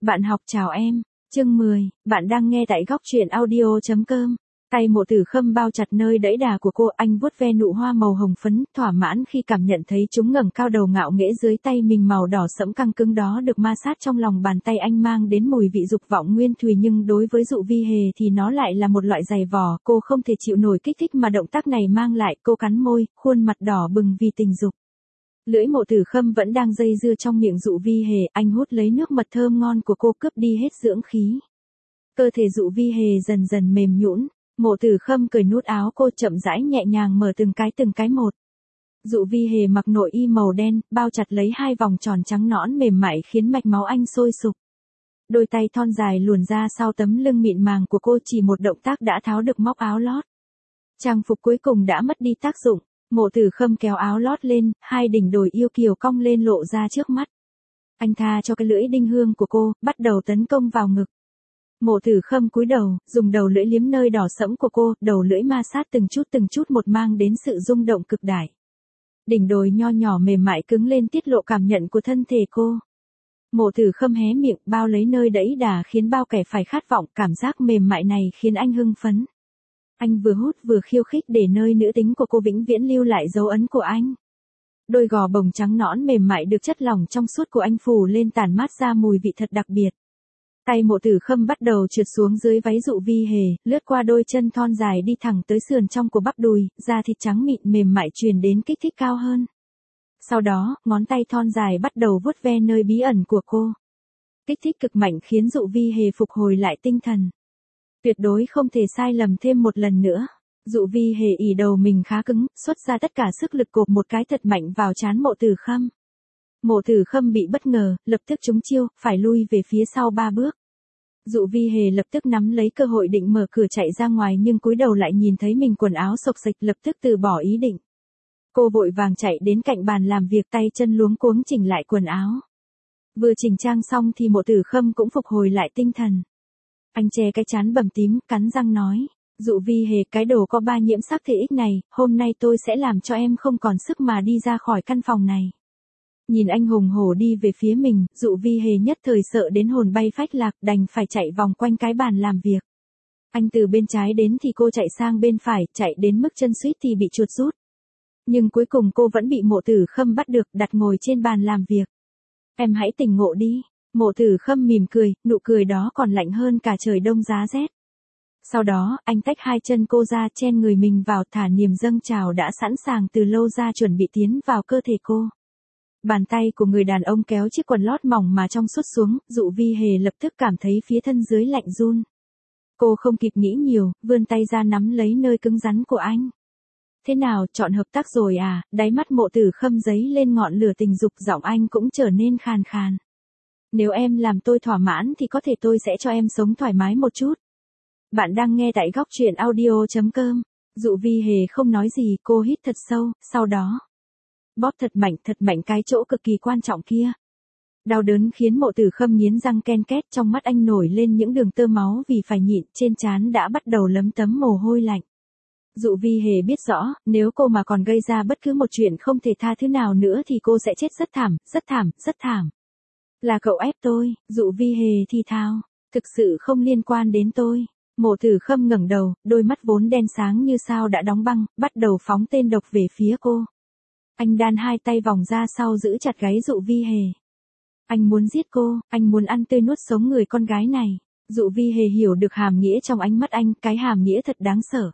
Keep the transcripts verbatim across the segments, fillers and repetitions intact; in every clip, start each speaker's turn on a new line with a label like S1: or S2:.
S1: Bạn học chào em, chương mười, bạn đang nghe tại góc truyện audio chấm com. Tay Mộ Tử Khâm bao chặt nơi đẫy đà của cô, anh vuốt ve nụ hoa màu hồng phấn, thỏa mãn khi cảm nhận thấy chúng ngẩng cao đầu ngạo nghễ dưới tay mình, màu đỏ sẫm căng cứng đó được ma sát trong lòng bàn tay anh mang đến mùi vị dục vọng nguyên thùy, nhưng đối với Dụ Vi Hề thì nó lại là một loại giày vò, cô không thể chịu nổi kích thích mà động tác này mang lại, cô cắn môi, khuôn mặt đỏ bừng vì tình dục. Lưỡi Mộ Tử Khâm vẫn đang dây dưa trong miệng Dụ Vi Hề, anh hút lấy nước mật thơm ngon của cô cướp đi hết dưỡng khí. Cơ thể Dụ Vi Hề dần dần mềm nhũn, Mộ Tử Khâm cởi nút áo cô chậm rãi nhẹ nhàng mở từng cái từng cái một. Dụ Vi Hề mặc nội y màu đen, bao chặt lấy hai vòng tròn trắng nõn mềm mại khiến mạch máu anh sôi sục. Đôi tay thon dài luồn ra sau tấm lưng mịn màng của cô, chỉ một động tác đã tháo được móc áo lót. Trang phục cuối cùng đã mất đi tác dụng. Mộ Tử Khâm kéo áo lót lên, hai đỉnh đồi yêu kiều cong lên lộ ra trước mắt. Anh tha cho cái lưỡi đinh hương của cô, bắt đầu tấn công vào ngực. Mộ Tử Khâm cúi đầu, dùng đầu lưỡi liếm nơi đỏ sẫm của cô, đầu lưỡi ma sát từng chút từng chút một mang đến sự rung động cực đại. Đỉnh đồi nho nhỏ mềm mại cứng lên tiết lộ cảm nhận của thân thể cô. Mộ Tử Khâm hé miệng bao lấy nơi đẫy đà khiến bao kẻ phải khát vọng, cảm giác mềm mại này khiến anh hưng phấn. Anh vừa hút vừa khiêu khích để nơi nữ tính của cô vĩnh viễn lưu lại dấu ấn của anh. Đôi gò bồng trắng nõn mềm mại được chất lỏng trong suốt của anh phủ lên tản mát ra mùi vị thật đặc biệt. Tay Mộ Tử Khâm bắt đầu trượt xuống dưới váy Dụ Vi Hề, lướt qua đôi chân thon dài đi thẳng tới sườn trong của bắp đùi, da thịt trắng mịn mềm mại truyền đến kích thích cao hơn. Sau đó, ngón tay thon dài bắt đầu vuốt ve nơi bí ẩn của cô. Kích thích cực mạnh khiến Dụ Vi Hề phục hồi lại tinh thần. Tuyệt đối không thể sai lầm thêm một lần nữa. Dụ Vi Hề ỉ đầu mình khá cứng, xuất ra tất cả sức lực cộp một cái thật mạnh vào trán Mộ Tử Khâm. Mộ Tử Khâm bị bất ngờ, lập tức trúng chiêu, phải lui về phía sau ba bước. Dụ Vi Hề lập tức nắm lấy cơ hội định mở cửa chạy ra ngoài, nhưng cúi đầu lại nhìn thấy mình quần áo xộc xệch, lập tức từ bỏ ý định. Cô vội vàng chạy đến cạnh bàn làm việc, tay chân luống cuống chỉnh lại quần áo. Vừa chỉnh trang xong thì Mộ Tử Khâm cũng phục hồi lại tinh thần. Anh che cái trán bầm tím, cắn răng nói, Dụ Vi Hề, cái đồ có ba nhiễm sắc thể X này, hôm nay tôi sẽ làm cho em không còn sức mà đi ra khỏi căn phòng này. Nhìn anh hùng hổ đi về phía mình, Dụ Vi Hề nhất thời sợ đến hồn bay phách lạc, đành phải chạy vòng quanh cái bàn làm việc. Anh từ bên trái đến thì cô chạy sang bên phải, chạy đến mức chân suýt thì bị chuột rút. Nhưng cuối cùng cô vẫn bị Mộ Tử Khâm bắt được, đặt ngồi trên bàn làm việc. Em hãy tỉnh ngộ đi. Mộ Tử Khâm mỉm cười, nụ cười đó còn lạnh hơn cả trời đông giá rét. Sau đó, anh tách hai chân cô ra, chen người mình vào, thả niềm dâng trào đã sẵn sàng từ lâu ra chuẩn bị tiến vào cơ thể cô. Bàn tay của người đàn ông kéo chiếc quần lót mỏng mà trong suốt xuống, Dụ Vi Hề lập tức cảm thấy phía thân dưới lạnh run. Cô không kịp nghĩ nhiều, vươn tay ra nắm lấy nơi cứng rắn của anh. Thế nào, chọn hợp tác rồi à? Đáy mắt Mộ Tử Khâm giấy lên ngọn lửa tình dục, giọng anh cũng trở nên khàn khàn. Nếu em làm tôi thỏa mãn thì có thể tôi sẽ cho em sống thoải mái một chút. Bạn đang nghe tại góc truyện audio chấm com. Dụ Vi Hề không nói gì, cô hít thật sâu, sau đó bóp thật mạnh thật mạnh cái chỗ cực kỳ quan trọng kia. Đau đớn khiến Mộ Tử Khâm nghiến răng ken két, trong mắt anh nổi lên những đường tơ máu vì phải nhịn, trên trán đã bắt đầu lấm tấm mồ hôi lạnh. Dụ Vi Hề biết rõ, nếu cô mà còn gây ra bất cứ một chuyện không thể tha thứ nào nữa thì cô sẽ chết rất thảm, rất thảm, rất thảm. Là cậu ép tôi, Dụ Vi Hề thì thào, thực sự không liên quan đến tôi. Mộ Tử Khâm ngẩng đầu, đôi mắt vốn đen sáng như sao đã đóng băng, bắt đầu phóng tên độc về phía cô. Anh đan hai tay vòng ra sau giữ chặt gáy Dụ Vi Hề. Anh muốn giết cô, anh muốn ăn tươi nuốt sống người con gái này. Dụ Vi Hề hiểu được hàm nghĩa trong ánh mắt anh, cái hàm nghĩa thật đáng sợ.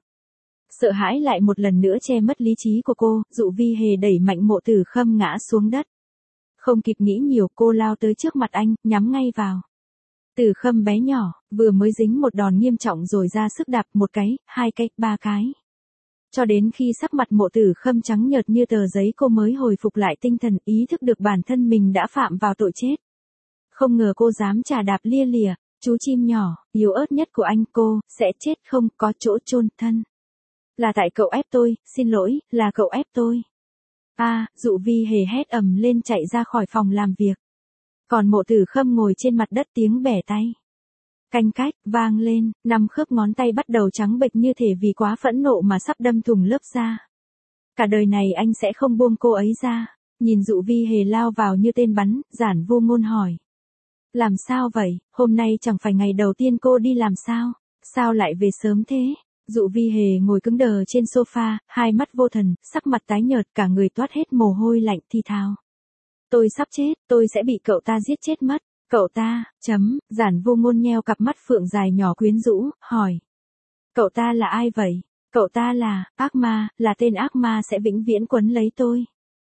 S1: Sợ hãi lại một lần nữa che mất lý trí của cô, Dụ Vi Hề đẩy mạnh Mộ Tử Khâm ngã xuống đất. Không kịp nghĩ nhiều, cô lao tới trước mặt anh, nhắm ngay vào. Tử Khâm bé nhỏ, vừa mới dính một đòn nghiêm trọng rồi ra sức đạp một cái, hai cái, ba cái. Cho đến khi sắc mặt Mộ Tử Khâm trắng nhợt như tờ giấy cô mới hồi phục lại tinh thần, ý thức được bản thân mình đã phạm vào tội chết. Không ngờ cô dám chà đạp lia lịa, chú chim nhỏ, yếu ớt nhất của anh, cô sẽ chết không có chỗ chôn thân. Là tại cậu ép tôi, xin lỗi, là cậu ép tôi. A, à, Dụ Vi Hề hét ầm lên chạy ra khỏi phòng làm việc. Còn Mộ Tử Khâm ngồi trên mặt đất, tiếng bẻ tay. Canh cách, vang lên, năm khớp ngón tay bắt đầu trắng bệch như thể vì quá phẫn nộ mà sắp đâm thủng lớp da. Cả đời này anh sẽ không buông cô ấy ra. Nhìn Dụ Vi Hề lao vào như tên bắn, Giản Vô Ngôn hỏi. Làm sao vậy, hôm nay chẳng phải ngày đầu tiên cô đi làm sao? Sao lại về sớm thế? Dụ Vi Hề ngồi cứng đờ trên sofa, hai mắt vô thần, sắc mặt tái nhợt, cả người toát hết mồ hôi lạnh thi thào. Tôi sắp chết, tôi sẽ bị cậu ta giết chết mất. Cậu ta, chấm, Giản Vô Ngôn nheo cặp mắt phượng dài nhỏ quyến rũ, hỏi. Cậu ta là ai vậy? Cậu ta là, ác ma, là tên ác ma sẽ vĩnh viễn quấn lấy tôi.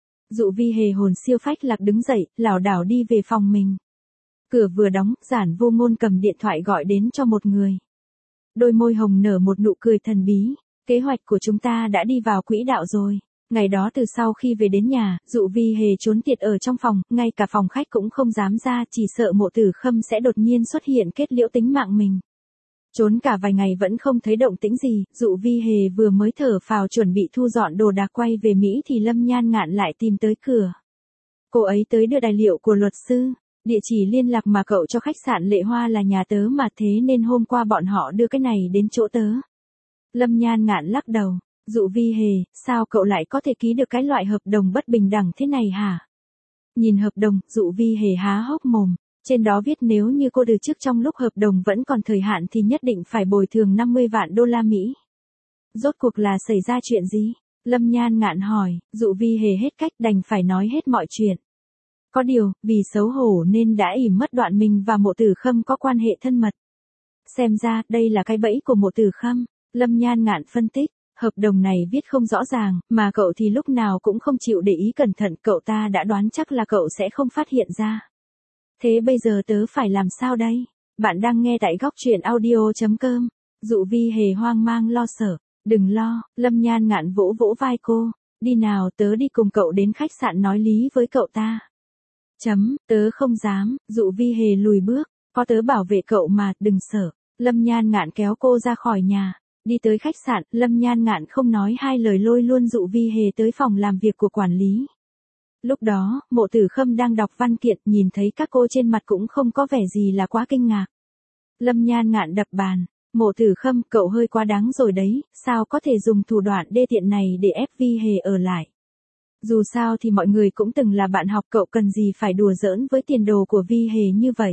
S1: Dụ Vi Hề hồn siêu phách lạc đứng dậy, lảo đảo đi về phòng mình. Cửa vừa đóng, Giản Vô Ngôn cầm điện thoại gọi đến cho một người. Đôi môi hồng nở một nụ cười thần bí. Kế hoạch của chúng ta đã đi vào quỹ đạo rồi. Ngày đó từ sau khi về đến nhà, Dụ Vi Hề trốn tiệt ở trong phòng, ngay cả phòng khách cũng không dám ra, chỉ sợ Mộ Tử Khâm sẽ đột nhiên xuất hiện kết liễu tính mạng mình. Trốn cả vài ngày vẫn không thấy động tĩnh gì, Dụ Vi Hề vừa mới thở phào chuẩn bị thu dọn đồ đạc quay về Mỹ thì Lâm Nhan Ngạn lại tìm tới cửa. Cô ấy tới đưa tài liệu của luật sư. Địa chỉ liên lạc mà cậu cho khách sạn Lệ Hoa là nhà tớ mà, thế nên hôm qua bọn họ đưa cái này đến chỗ tớ. Lâm Nhan Ngạn lắc đầu. Dụ Vi Hề, sao cậu lại có thể ký được cái loại hợp đồng bất bình đẳng thế này hả? Nhìn hợp đồng, Dụ Vi Hề há hốc mồm. Trên đó viết nếu như cô từ chức trong lúc hợp đồng vẫn còn thời hạn thì nhất định phải bồi thường năm mươi vạn đô la Mỹ. Rốt cuộc là xảy ra chuyện gì? Lâm Nhan Ngạn hỏi. Dụ Vi Hề hết cách đành phải nói hết mọi chuyện. Có điều, vì xấu hổ nên đã ỉm mất đoạn mình và Mộ Tử Khâm có quan hệ thân mật. Xem ra, đây là cái bẫy của Mộ Tử Khâm. Lâm Nhan Ngạn phân tích, hợp đồng này viết không rõ ràng, mà cậu thì lúc nào cũng không chịu để ý cẩn thận, cậu ta đã đoán chắc là cậu sẽ không phát hiện ra. Thế bây giờ tớ phải làm sao đây? Bạn đang nghe tại góc truyện audio chấm com. Dụ Vi Hề hoang mang lo sợ. Đừng lo, Lâm Nhan Ngạn vỗ vỗ vai cô. Đi nào, tớ đi cùng cậu đến khách sạn nói lý với cậu ta. Chấm, tớ không dám. Dụ Vi Hề lùi bước. Có tớ bảo vệ cậu mà, đừng sợ. Lâm Nhan Ngạn kéo cô ra khỏi nhà. Đi tới khách sạn, Lâm Nhan Ngạn không nói hai lời lôi luôn Dụ Vi Hề tới phòng làm việc của quản lý. Lúc đó, Mộ Tử Khâm đang đọc văn kiện, nhìn thấy các cô trên mặt cũng không có vẻ gì là quá kinh ngạc. Lâm Nhan Ngạn đập bàn. Mộ Tử Khâm, cậu hơi quá đáng rồi đấy, sao có thể dùng thủ đoạn đê tiện này để ép Vi Hề ở lại. Dù sao thì mọi người cũng từng là bạn học, cậu cần gì phải đùa giỡn với tiền đồ của Vi Hề như vậy.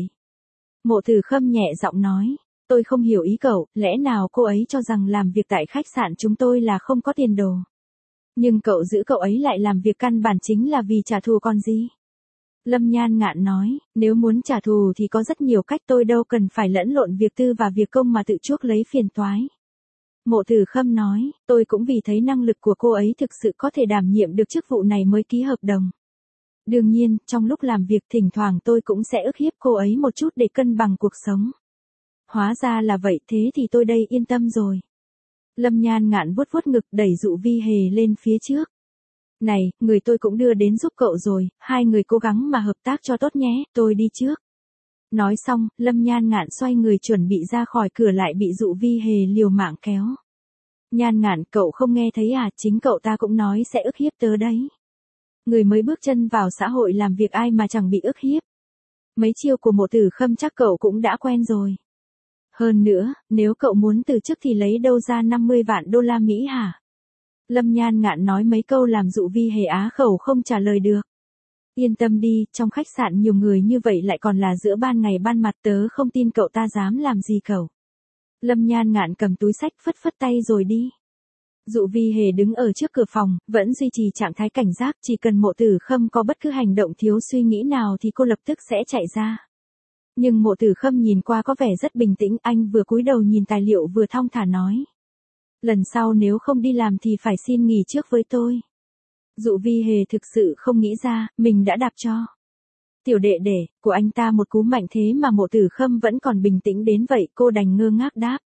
S1: Mộ Tử Khâm nhẹ giọng nói. Tôi không hiểu ý cậu, lẽ nào cô ấy cho rằng làm việc tại khách sạn chúng tôi là không có tiền đồ. Nhưng cậu giữ cậu ấy lại làm việc căn bản chính là vì trả thù còn gì. Lâm Nhan Ngạn nói, nếu muốn trả thù thì có rất nhiều cách, tôi đâu cần phải lẫn lộn việc tư và việc công mà tự chuốc lấy phiền toái. Mộ Tử Khâm nói, tôi cũng vì thấy năng lực của cô ấy thực sự có thể đảm nhiệm được chức vụ này mới ký hợp đồng. Đương nhiên, trong lúc làm việc thỉnh thoảng tôi cũng sẽ ức hiếp cô ấy một chút để cân bằng cuộc sống. Hóa ra là vậy, thế thì tôi đây yên tâm rồi. Lâm Nhan Ngạn vuốt vuốt ngực đẩy Dụ Vi Hề lên phía trước. Này, người tôi cũng đưa đến giúp cậu rồi, hai người cố gắng mà hợp tác cho tốt nhé, tôi đi trước. Nói xong, Lâm Nhan Ngạn xoay người chuẩn bị ra khỏi cửa lại bị Dụ Vi Hề liều mạng kéo. Nhan Ngạn, cậu không nghe thấy à, chính cậu ta cũng nói sẽ ức hiếp tớ đấy. Người mới bước chân vào xã hội làm việc ai mà chẳng bị ức hiếp. Mấy chiêu của Mộ Tử Khâm chắc cậu cũng đã quen rồi. Hơn nữa, nếu cậu muốn từ chức thì lấy đâu ra năm mươi vạn đô la Mỹ hả? Lâm Nhan Ngạn nói mấy câu làm Dụ Vi Hề á khẩu không trả lời được. Yên tâm đi, trong khách sạn nhiều người như vậy lại còn là giữa ban ngày ban mặt, tớ không tin cậu ta dám làm gì cậu. Lâm Nhan Ngạn cầm túi xách phất phất tay rồi đi. Dụ Vi Hề đứng ở trước cửa phòng, vẫn duy trì trạng thái cảnh giác, chỉ cần Mộ Tử Khâm có bất cứ hành động thiếu suy nghĩ nào thì cô lập tức sẽ chạy ra. Nhưng Mộ Tử Khâm nhìn qua có vẻ rất bình tĩnh, anh vừa cúi đầu nhìn tài liệu vừa thong thả nói. Lần sau nếu không đi làm thì phải xin nghỉ trước với tôi. Dụ Vi Hề thực sự không nghĩ ra, mình đã đạp cho tiểu đệ đệ của anh ta một cú mạnh thế mà Mộ Tử Khâm vẫn còn bình tĩnh đến vậy, cô đành ngơ ngác đáp.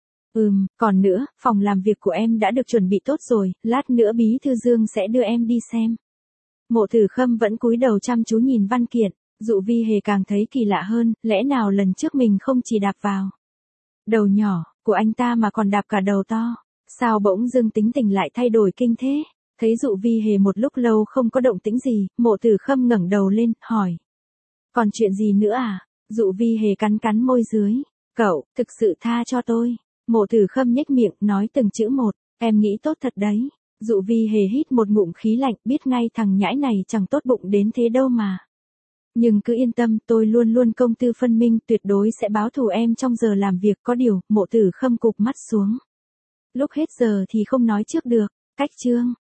S1: Ừm, còn nữa, phòng làm việc của em đã được chuẩn bị tốt rồi, lát nữa bí thư Dương sẽ đưa em đi xem. Mộ Tử Khâm vẫn cúi đầu chăm chú nhìn văn kiện. Dụ Vi Hề càng thấy kỳ lạ hơn, lẽ nào lần trước mình không chỉ đạp vào đầu nhỏ của anh ta mà còn đạp cả đầu to. Sao bỗng dưng tính tình lại thay đổi kinh thế? Thấy Dụ Vi Hề một lúc lâu không có động tĩnh gì, Mộ Tử Khâm ngẩng đầu lên, hỏi. Còn chuyện gì nữa à? Dụ Vi Hề cắn cắn môi dưới. Cậu, thực sự tha cho tôi. Mộ Tử Khâm nhếch miệng, nói từng chữ một. Em nghĩ tốt thật đấy. Dụ Vi Hề hít một ngụm khí lạnh, biết ngay thằng nhãi này chẳng tốt bụng đến thế đâu mà. Nhưng cứ yên tâm, tôi luôn luôn công tư phân minh, tuyệt đối sẽ báo thù em trong giờ làm việc. Có điều, Mộ Tử Khâm cụp mắt xuống. Lúc hết giờ thì không nói trước được. Cách chương